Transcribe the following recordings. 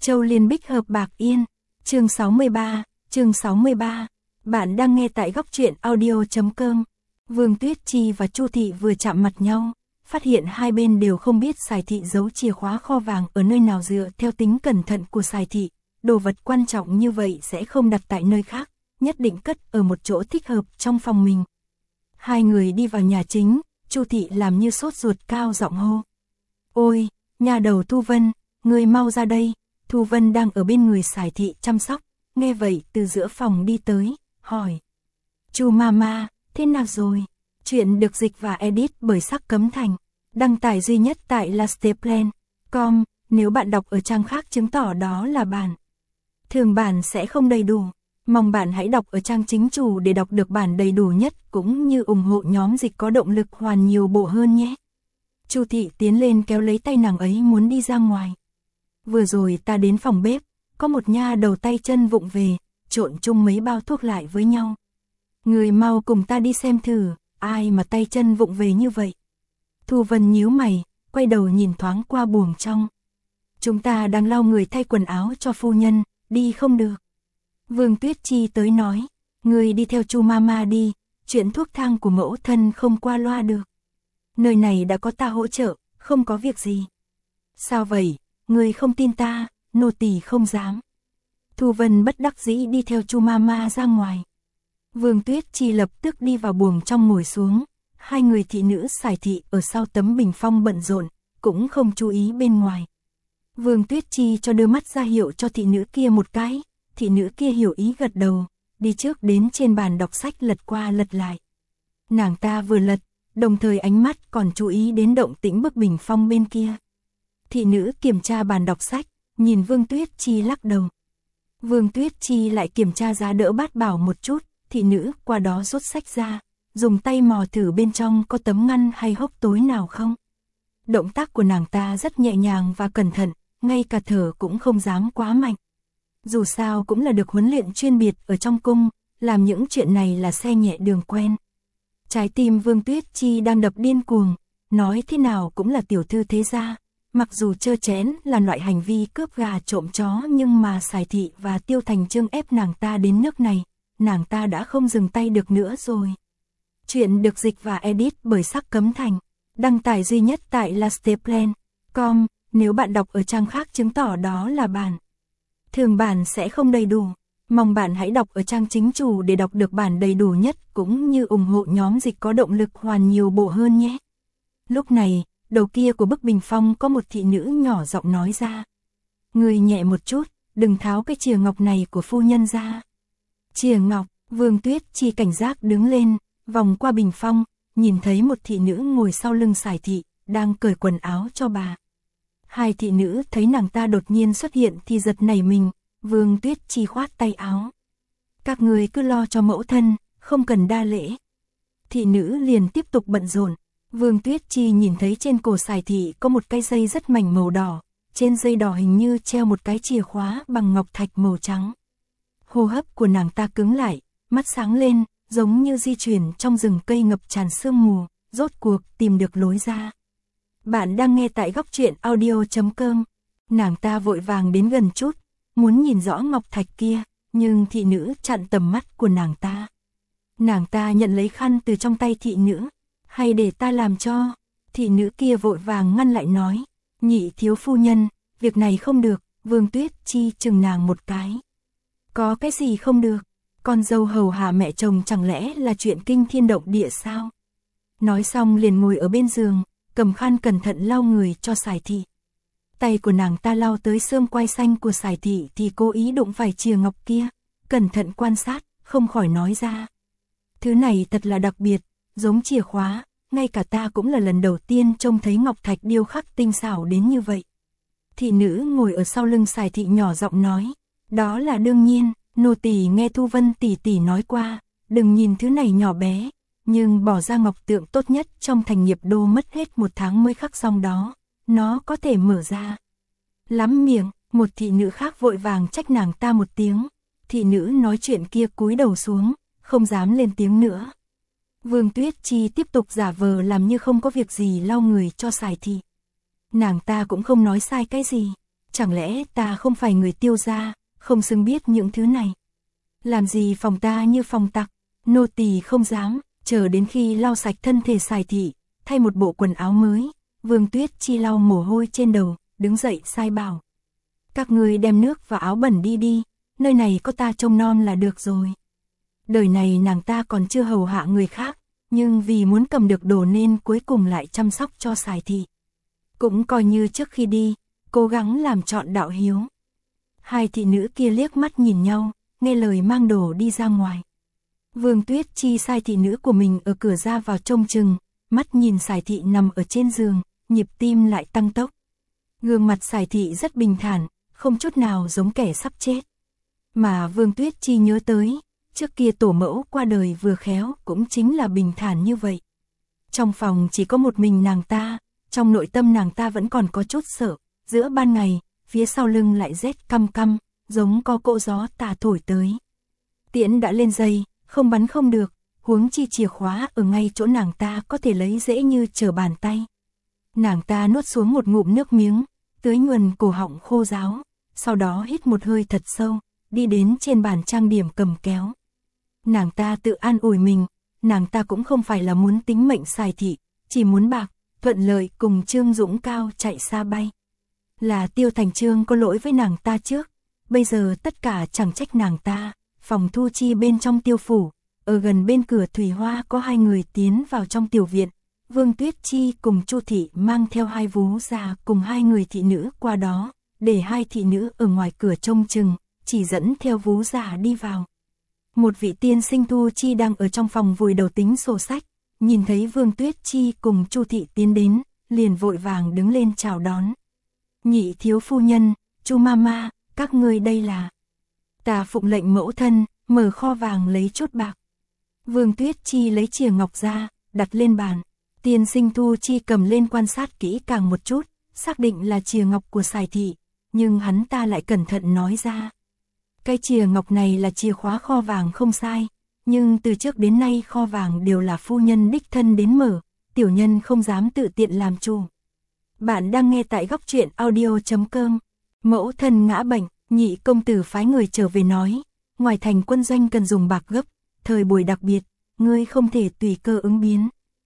Châu Liên Bích Hợp Bạc Yên, chương 63. Bạn đang nghe tại góc truyện audio.com. Vương Tuyết Chi và Chu Thị vừa chạm mặt nhau, phát hiện hai bên đều không biết Sài Thị giấu chìa khóa kho vàng ở nơi nào. Dựa theo tính cẩn thận của Sài Thị, đồ vật quan trọng như vậy sẽ không đặt tại nơi khác, nhất định cất ở một chỗ thích hợp trong phòng mình. Hai người đi vào nhà chính, Chu Thị làm như sốt ruột cao giọng hô: "Ôi, nhà đầu Thu Vân, người mau ra đây." Thu Vân đang ở bên người Sài Thị chăm sóc, nghe vậy từ giữa phòng đi tới, hỏi: "Chu Mama, thế nào rồi?" Chuyện được dịch và edit bởi Sắc Cấm Thành, đăng tải duy nhất tại lasteplan.com, nếu bạn đọc ở trang khác chứng tỏ đó là bản thường bản sẽ không đầy đủ. Mong bạn hãy đọc ở trang chính chủ để đọc được bản đầy đủ nhất, cũng như ủng hộ nhóm dịch có động lực hoàn nhiều bộ hơn nhé. Chu Thị tiến lên kéo lấy tay nàng ấy muốn đi ra ngoài. "Vừa rồi ta đến phòng bếp, có một nha đầu tay chân vụng về, trộn chung mấy bao thuốc lại với nhau. Người mau cùng ta đi xem thử, ai mà tay chân vụng về như vậy." Thu Vân nhíu mày, quay đầu nhìn thoáng qua buồng trong. "Chúng ta đang lau người thay quần áo cho phu nhân, đi không được." Vương Tuyết Chi tới nói: "Người đi theo Chu Mama đi, chuyện thuốc thang của mẫu thân không qua loa được. Nơi này đã có ta hỗ trợ, không có việc gì." "Sao vậy, người không tin ta?" "Nô tỳ không dám." Thu Vân bất đắc dĩ đi theo Chu Mama ra ngoài. Vương Tuyết Chi lập tức đi vào buồng trong ngồi xuống, hai người thị nữ Sài Thị ở sau tấm bình phong bận rộn, cũng không chú ý bên ngoài. Vương Tuyết Chi cho đưa mắt ra hiệu cho thị nữ kia một cái, thị nữ kia hiểu ý gật đầu, đi trước đến trên bàn đọc sách lật qua lật lại. Nàng ta vừa lật, đồng thời ánh mắt còn chú ý đến động tĩnh bức bình phong bên kia. Thị nữ kiểm tra bàn đọc sách, nhìn Vương Tuyết Chi lắc đầu. Vương Tuyết Chi lại kiểm tra giá đỡ bát bảo một chút, thị nữ qua đó rút sách ra, dùng tay mò thử bên trong có tấm ngăn hay hốc tối nào không. Động tác của nàng ta rất nhẹ nhàng và cẩn thận, ngay cả thở cũng không dám quá mạnh. Dù sao cũng là được huấn luyện chuyên biệt ở trong cung, làm những chuyện này là xe nhẹ đường quen. Trái tim Vương Tuyết Chi đang đập điên cuồng, nói thế nào cũng là tiểu thư thế gia. Mặc dù trơ chén là loại hành vi cướp gà trộm chó, nhưng mà Sài Thị và Tiêu Thành Chương ép nàng ta đến nước này, nàng ta đã không dừng tay được nữa rồi. Chuyện được dịch và edit bởi Sắc Cấm Thành, đăng tải duy nhất tại lasteplan.com, nếu bạn đọc ở trang khác chứng tỏ đó là bản thường bản sẽ không đầy đủ. Mong bạn hãy đọc ở trang chính chủ để đọc được bản đầy đủ nhất, cũng như ủng hộ nhóm dịch có động lực hoàn nhiều bộ hơn nhé. Lúc này, đầu kia của bức bình phong có một thị nữ nhỏ giọng nói ra: "Người nhẹ một chút, đừng tháo cái chìa ngọc này của phu nhân ra." Chìa ngọc? Vương Tuyết Chi cảnh giác đứng lên, vòng qua bình phong, nhìn thấy một thị nữ ngồi sau lưng Sài Thị, đang cởi quần áo cho bà. Hai thị nữ thấy nàng ta đột nhiên xuất hiện thì giật nảy mình. Vương Tuyết Chi khoát tay áo: "Các người cứ lo cho mẫu thân, không cần đa lễ." Thị nữ liền tiếp tục bận rộn. Vương Tuyết Chi nhìn thấy trên cổ Sài Thị có một cái dây rất mảnh màu đỏ, trên dây đỏ hình như treo một cái chìa khóa bằng ngọc thạch màu trắng. Hô hấp của nàng ta cứng lại, mắt sáng lên, giống như di chuyển trong rừng cây ngập tràn sương mù, rốt cuộc tìm được lối ra. Bạn đang nghe tại góc truyện audio.com. Nàng ta vội vàng đến gần chút, muốn nhìn rõ ngọc thạch kia, nhưng thị nữ chặn tầm mắt của nàng ta. Nàng ta nhận lấy khăn từ trong tay thị nữ: "Hay để ta làm cho?" Thị nữ kia vội vàng ngăn lại nói: "Nhị thiếu phu nhân, việc này không được." Vương Tuyết Chi chừng nàng một cái: "Có cái gì không được? Con dâu hầu hạ mẹ chồng chẳng lẽ là chuyện kinh thiên động địa sao?" Nói xong liền ngồi ở bên giường, cầm khăn cẩn thận lau người cho Sài Thị. Tay của nàng ta lau tới xương quai xanh của Sài Thị thì cố ý đụng phải chìa ngọc kia, cẩn thận quan sát, không khỏi nói ra: "Thứ này thật là đặc biệt, giống chìa khóa, ngay cả ta cũng là lần đầu tiên trông thấy ngọc thạch điêu khắc tinh xảo đến như vậy." Thị nữ ngồi ở sau lưng Sài Thị nhỏ giọng nói: "Đó là đương nhiên, nô tỳ nghe Thu Vân tỷ tỷ nói qua, đừng nhìn thứ này nhỏ bé, nhưng bỏ ra ngọc tượng tốt nhất trong thành Nghiệp Đô mất hết 1 tháng mới khắc xong đó, nó có thể mở ra." Lắm miệng, một thị nữ khác vội vàng trách nàng ta một tiếng. Thị nữ nói chuyện kia cúi đầu xuống, không dám lên tiếng nữa. Vương Tuyết Chi tiếp tục giả vờ làm như không có việc gì lau người cho Sài Thị. Nàng ta cũng không nói sai cái gì, Chẳng lẽ ta không phải người Tiêu gia, không xứng biết những thứ này? Làm gì phòng ta như phòng tặc, nô tỳ không dám, chờ đến khi lau sạch thân thể Sài thị, thay một bộ quần áo mới, Vương Tuyết Chi lau mồ hôi trên đầu, đứng dậy sai bảo. Các ngươi đem nước và áo bẩn đi đi, nơi này có ta trông nom là được rồi. Đời này nàng ta còn chưa hầu hạ người khác, nhưng vì muốn cầm được đồ nên cuối cùng lại chăm sóc cho Sài thị. Cũng coi như trước khi đi, cố gắng làm trọn đạo hiếu. Hai thị nữ kia liếc mắt nhìn nhau, nghe lời mang đồ đi ra ngoài. Vương Tuyết Chi sai thị nữ của mình ở cửa ra vào trông chừng, mắt nhìn Sài thị nằm ở trên giường, nhịp tim lại tăng tốc. Gương mặt Sài thị rất bình thản, không chút nào giống kẻ sắp chết. Mà Vương Tuyết Chi nhớ tới, trước kia tổ mẫu qua đời vừa khéo cũng chính là bình thản như vậy. Trong phòng chỉ có một mình nàng ta, trong nội tâm nàng ta vẫn còn có chút sợ, giữa ban ngày, phía sau lưng lại rét căm căm, giống có cỗ gió tà thổi tới. Tiễn đã lên dây, không bắn không được, huống chi chìa khóa ở ngay chỗ nàng ta có thể lấy dễ như trở bàn tay. Nàng ta nuốt xuống một ngụm nước miếng, tưới nhuần cổ họng khô ráo, sau đó hít một hơi thật sâu, đi đến trên bàn trang điểm cầm kéo. Nàng ta tự an ủi mình, nàng ta cũng không phải là muốn tính mệnh Sài thị, chỉ muốn bạc, thuận lợi cùng Trương Dũng Cao chạy xa bay. Là Tiêu Thành Trương có lỗi với nàng ta trước, bây giờ tất cả chẳng trách nàng ta. Phòng thu chi bên trong Tiêu phủ, ở gần bên cửa Thủy Hoa có hai người tiến vào trong tiểu viện. Vương Tuyết Chi cùng Chu thị mang theo hai vú già cùng hai người thị nữ qua đó, để hai thị nữ ở ngoài cửa trông chừng, chỉ dẫn theo vú già đi vào. Một vị tiên sinh Thu Chi đang ở trong phòng vùi đầu tính sổ sách, nhìn thấy Vương Tuyết Chi cùng Chu thị tiến đến, liền vội vàng đứng lên chào đón. Nhị thiếu phu nhân, Chu mama, các ngươi đây là... Ta phụng lệnh mẫu thân, mở kho vàng lấy chút bạc. Vương Tuyết Chi lấy chìa ngọc ra, đặt lên bàn. Tiên sinh Thu Chi cầm lên quan sát kỹ càng một chút, xác định là chìa ngọc của Sài thị, nhưng hắn ta lại cẩn thận nói ra. Cái chìa ngọc này là chìa khóa kho vàng không sai, nhưng từ trước đến nay kho vàng đều là phu nhân đích thân đến mở, tiểu nhân không dám tự tiện làm chủ. Bạn đang nghe tại góc truyện audio.com. Mẫu thân ngã bệnh, nhị công tử phái người trở về nói, ngoài thành quân doanh cần dùng bạc gấp, thời buổi đặc biệt, ngươi không thể tùy cơ ứng biến.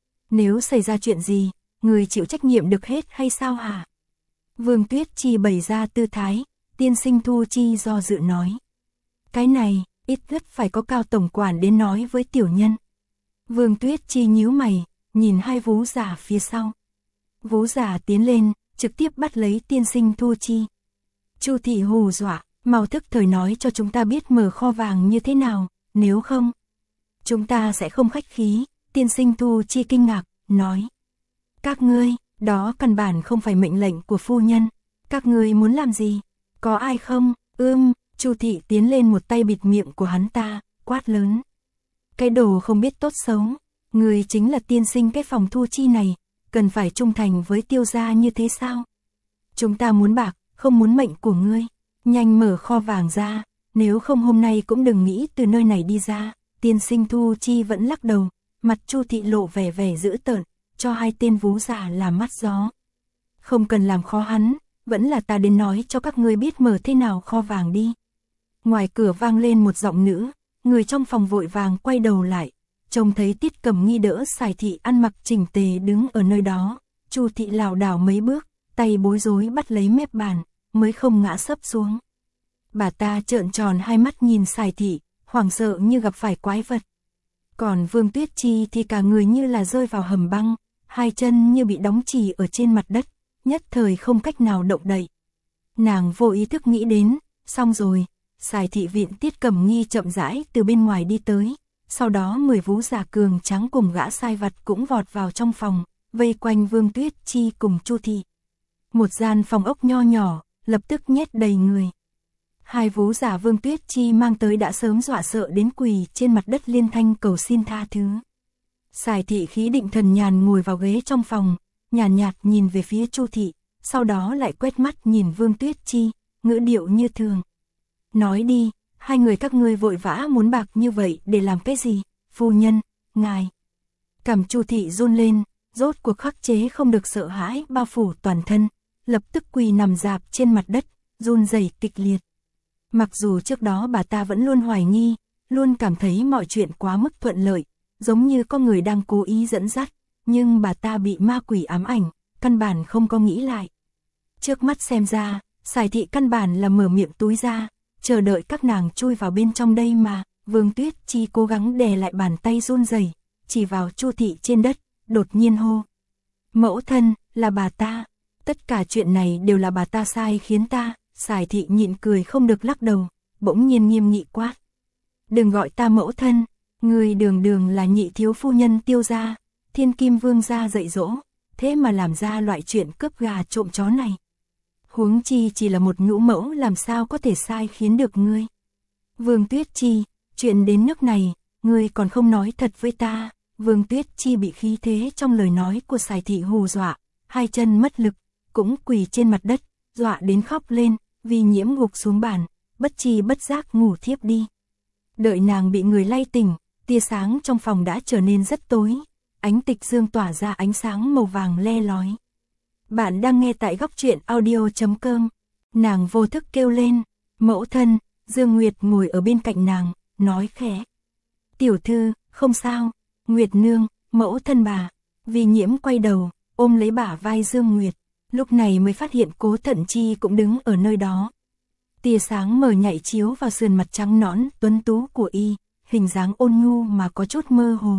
Nếu xảy ra chuyện gì, ngươi chịu trách nhiệm được hết hay sao hả? Vương Tuyết Chi bày ra tư thái, tiên sinh Thu Chi do dự nói. Cái này, ít nhất phải có Cao tổng quản đến nói với tiểu nhân. Vương Tuyết Chi nhíu mày, nhìn hai vú già phía sau. Vú già tiến lên, trực tiếp bắt lấy tiên sinh Thu Chi. Chu thị hù dọa, mau thức thời nói cho chúng ta biết mở kho vàng như thế nào, nếu không, chúng ta sẽ không khách khí. Tiên sinh Thu Chi kinh ngạc, nói. Các ngươi, đó căn bản không phải mệnh lệnh của phu nhân. Các ngươi muốn làm gì? Có ai không? Chu thị tiến lên một tay bịt miệng của hắn ta, quát lớn. Cái đồ không biết tốt xấu, ngươi chính là tiên sinh cái phòng Thu Chi này, cần phải trung thành với Tiêu gia như thế sao? Chúng ta muốn bạc, không muốn mệnh của ngươi, nhanh mở kho vàng ra, nếu không hôm nay cũng đừng nghĩ từ nơi này đi ra. Tiên sinh Thu Chi vẫn lắc đầu, mặt Chu thị lộ vẻ dữ tợn, cho hai tên vú già làm mắt gió. Không cần làm khó hắn, vẫn là ta đến nói cho các ngươi biết mở thế nào kho vàng đi. Ngoài cửa vang lên một giọng nữ, người trong phòng vội vàng quay đầu lại, trông thấy Tiết Cẩm Nghi đỡ Sài thị ăn mặc chỉnh tề đứng ở nơi đó. Chu thị lảo đảo mấy bước, tay bối rối bắt lấy mép bàn, mới không ngã sấp xuống. Bà ta trợn tròn hai mắt nhìn Sài thị, hoảng sợ như gặp phải quái vật. Còn Vương Tuyết Chi thì cả người như là rơi vào hầm băng, hai chân như bị đóng chì ở trên mặt đất, nhất thời không cách nào động đậy. Nàng vô ý thức nghĩ đến, xong rồi. Sài thị viện Tiết Cẩm Nghi chậm rãi từ bên ngoài đi tới, sau đó 10 vú già cường tráng cùng gã sai vặt cũng vọt vào trong phòng, vây quanh Vương Tuyết Chi cùng Chu thị. Một gian phòng ốc nho nhỏ, lập tức nhét đầy người. Hai vú già Vương Tuyết Chi mang tới đã sớm dọa sợ đến quỳ trên mặt đất liên thanh cầu xin tha thứ. Sài thị khí định thần nhàn ngồi vào ghế trong phòng, nhàn nhạt nhìn về phía Chu thị, sau đó lại quét mắt nhìn Vương Tuyết Chi, ngữ điệu như thường. Nói đi, hai người các ngươi vội vã muốn bạc như vậy để làm cái gì? Phu nhân, ngài. Cằm Chu thị run lên, rốt cuộc khắc chế không được sợ hãi bao phủ toàn thân, lập tức quỳ nằm rạp trên mặt đất, run rẩy kịch liệt. Mặc dù trước đó bà ta vẫn luôn hoài nghi, luôn cảm thấy mọi chuyện quá mức thuận lợi, giống như có người đang cố ý dẫn dắt, nhưng bà ta bị ma quỷ ám ảnh, căn bản không có nghĩ lại. Trước mắt xem ra, Sài Thị căn bản là mở miệng túi ra, chờ đợi các nàng chui vào bên trong đây mà. Vương Tuyết Chi cố gắng đè lại bàn tay run rẩy, chỉ vào Chu Thị trên đất, đột nhiên hô. Mẫu thân, là bà ta. Tất cả chuyện này đều là bà ta sai khiến ta. Sài Thị nhịn cười không được lắc đầu, bỗng nhiên nghiêm nghị quát. Đừng gọi ta mẫu thân, người đường đường là nhị thiếu phu nhân Tiêu gia, Thiên Kim Vương gia dạy dỗ, thế mà làm ra loại chuyện cướp gà trộm chó này. Huống chi chỉ là một nhũ mẫu làm sao có thể sai khiến được ngươi. Vương Tuyết Chi, chuyện đến nước này, ngươi còn không nói thật với ta. Vương Tuyết Chi bị khí thế trong lời nói của Sài Thị hù dọa, hai chân mất lực, cũng quỳ trên mặt đất, dọa đến khóc lên, vì Nhiễm gục xuống bàn, bất chi bất giác ngủ thiếp đi. Đợi nàng bị người lay tỉnh, tia sáng trong phòng đã trở nên rất tối, ánh tịch dương tỏa ra ánh sáng màu vàng le lói. Bạn đang nghe tại góc truyện audio.com. Nàng vô thức kêu lên, mẫu thân. Dương Nguyệt ngồi ở bên cạnh nàng, nói khẽ. Tiểu thư, không sao. Nguyệt nương, mẫu thân bà. Vì Nhiễm quay đầu, ôm lấy bả vai Dương Nguyệt, lúc này mới phát hiện Cố Thận Chi cũng đứng ở nơi đó. Tia sáng mờ nhảy chiếu vào sườn mặt trắng nõn tuấn tú của y, hình dáng ôn nhu mà có chút mơ hồ.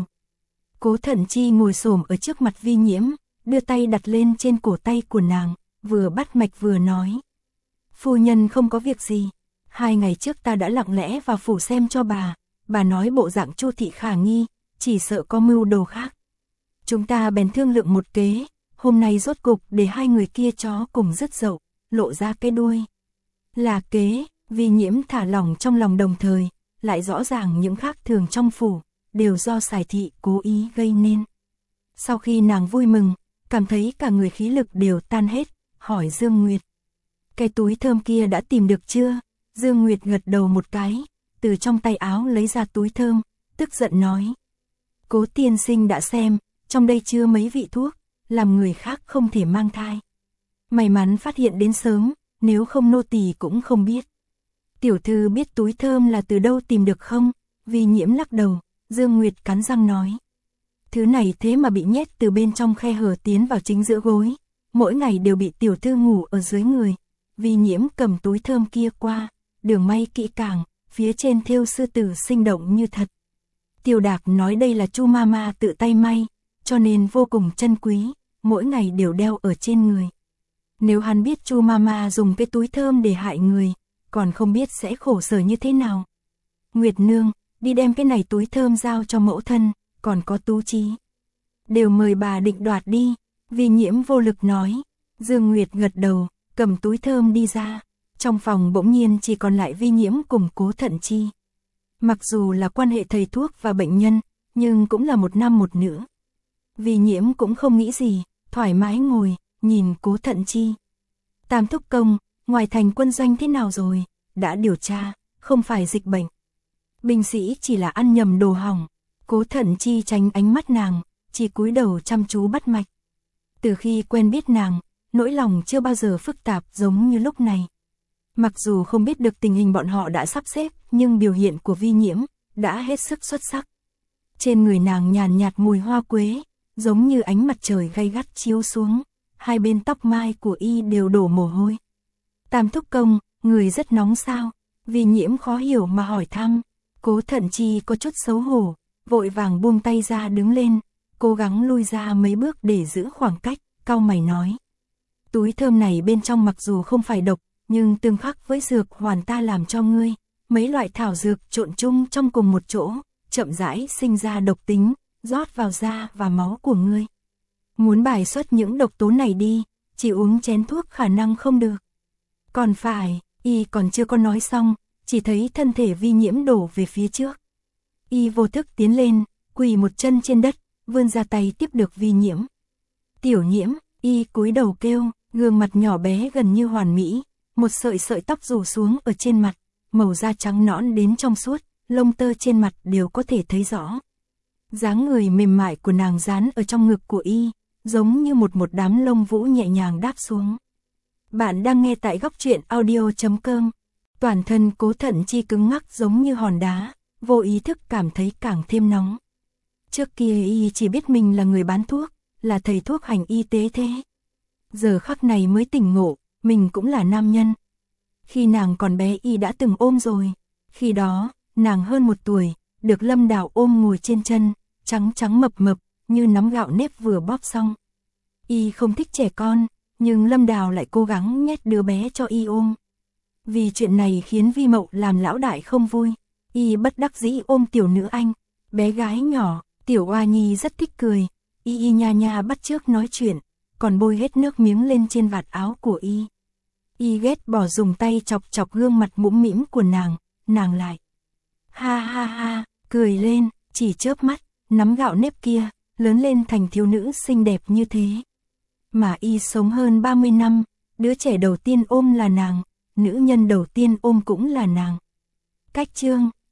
Cố Thận Chi ngồi xổm ở trước mặt Vi Nhiễm, đưa tay đặt lên trên cổ tay của nàng, vừa bắt mạch vừa nói. Phu nhân không có việc gì, 2 ngày trước ta đã lặng lẽ vào phủ xem cho bà nói bộ dạng Chu Thị khả nghi, chỉ sợ có mưu đồ khác. Chúng ta bèn thương lượng một kế, hôm nay rốt cục để 2 người kia chó cùng rứt dậu, lộ ra cái đuôi. Là kế, Vi Nhiễm thả lỏng trong lòng, đồng thời lại rõ ràng những khác thường trong phủ đều do Sài Thị cố ý gây nên. Sau khi nàng vui mừng, cảm thấy cả người khí lực đều tan hết, hỏi Dương Nguyệt. Cái túi thơm kia đã tìm được chưa? Dương Nguyệt gật đầu một cái, từ trong tay áo lấy ra túi thơm, tức giận nói. Cố tiên sinh đã xem, trong đây chưa mấy vị thuốc, làm người khác không thể mang thai. May mắn phát hiện đến sớm, nếu không nô tỳ cũng không biết. Tiểu thư biết túi thơm là từ đâu tìm được không? Vi Nhiễm lắc đầu, Dương Nguyệt cắn răng nói. Thứ này thế mà bị nhét từ bên trong khe hở tiến vào chính giữa gối, mỗi ngày đều bị tiểu thư ngủ ở dưới người. Vi Nhiễm cầm túi thơm kia qua, đường may kỹ càng, phía trên thêu sư tử sinh động như thật. Tiêu Đạc nói đây là Chu Mama tự tay may, cho nên vô cùng chân quý, mỗi ngày đều đeo ở trên người. Nếu hắn biết Chu Mama dùng cái túi thơm để hại người, còn không biết sẽ khổ sở như thế nào. Nguyệt nương, đi đem cái này túi thơm giao cho mẫu thân, còn có Tú Chí. Đều mời bà định đoạt đi, Vi Nhiễm vô lực nói. Dương Nguyệt gật đầu, cầm túi thơm đi ra. Trong phòng bỗng nhiên chỉ còn lại Vi Nhiễm cùng Cố Thận Chi. Mặc dù là quan hệ thầy thuốc và bệnh nhân, nhưng cũng là một nam một nữ. Vi Nhiễm cũng không nghĩ gì, thoải mái ngồi, nhìn Cố Thận Chi. Tam thúc công, ngoài thành quân doanh thế nào rồi? Đã điều tra, không phải dịch bệnh. Binh sĩ chỉ là ăn nhầm đồ hỏng. Cố Thận Chi tránh ánh mắt nàng, chỉ cúi đầu chăm chú bắt mạch. Từ khi quen biết nàng, nỗi lòng chưa bao giờ phức tạp giống như lúc này. Mặc dù không biết được tình hình bọn họ đã sắp xếp, nhưng biểu hiện của Vi Nhiễm đã hết sức xuất sắc. Trên người nàng nhàn nhạt mùi hoa quế, giống như ánh mặt trời gay gắt chiếu xuống, hai bên tóc mai của y đều đổ mồ hôi. Tam thúc công, người rất nóng sao? Vi Nhiễm khó hiểu mà hỏi thăm. Cố Thận Chi có chút xấu hổ, vội vàng buông tay ra đứng lên, cố gắng lui ra mấy bước để giữ khoảng cách, cau mày nói. Túi thơm này bên trong mặc dù không phải độc, nhưng tương khắc với dược hoàn ta làm cho ngươi, mấy loại thảo dược trộn chung trong cùng một chỗ, chậm rãi sinh ra độc tính, rót vào da và máu của ngươi. Muốn bài xuất những độc tố này đi, chỉ uống chén thuốc khả năng không được. Còn phải, y còn chưa có nói xong, chỉ thấy thân thể Vi Nhiễm đổ về phía trước. Y vô thức tiến lên, quỳ một chân trên đất, vươn ra tay tiếp được Vi Nhiễm. Tiểu Nhiễm, y cúi đầu kêu, gương mặt nhỏ bé gần như hoàn mỹ, một sợi sợi tóc rủ xuống ở trên mặt, màu da trắng nõn đến trong suốt, lông tơ trên mặt đều có thể thấy rõ. Dáng người mềm mại của nàng dán ở trong ngực của y, giống như một đám lông vũ nhẹ nhàng đáp xuống. Bạn đang nghe tại góc truyện audio.com. Toàn thân Cố Thận Chi cứng ngắc giống như hòn đá, vô ý thức cảm thấy càng thêm nóng. Trước kia y chỉ biết mình là người bán thuốc, là thầy thuốc hành y tế thế. Giờ khắc này mới tỉnh ngộ, mình cũng là nam nhân. Khi nàng còn bé y đã từng ôm rồi. Khi đó, nàng hơn 1 tuổi, được Lâm Đào ôm ngồi trên chân, trắng trắng mập mập, như nắm gạo nếp vừa bóp xong. Y không thích trẻ con, nhưng Lâm Đào lại cố gắng nhét đứa bé cho y ôm. Vì chuyện này khiến Vi Mậu làm lão đại không vui, y bất đắc dĩ ôm tiểu nữ anh, bé gái nhỏ, tiểu oa nhi rất thích cười, y nha nha bắt chước nói chuyện, còn bôi hết nước miếng lên trên vạt áo của y. Y ghét bỏ dùng tay chọc chọc gương mặt mũm mĩm của nàng lại. Ha ha ha, cười lên, chỉ chớp mắt, nắm gạo nếp kia, lớn lên thành thiếu nữ xinh đẹp như thế. Mà y sống hơn 30 năm, đứa trẻ đầu tiên ôm là nàng, nữ nhân đầu tiên ôm cũng là nàng. Cách chương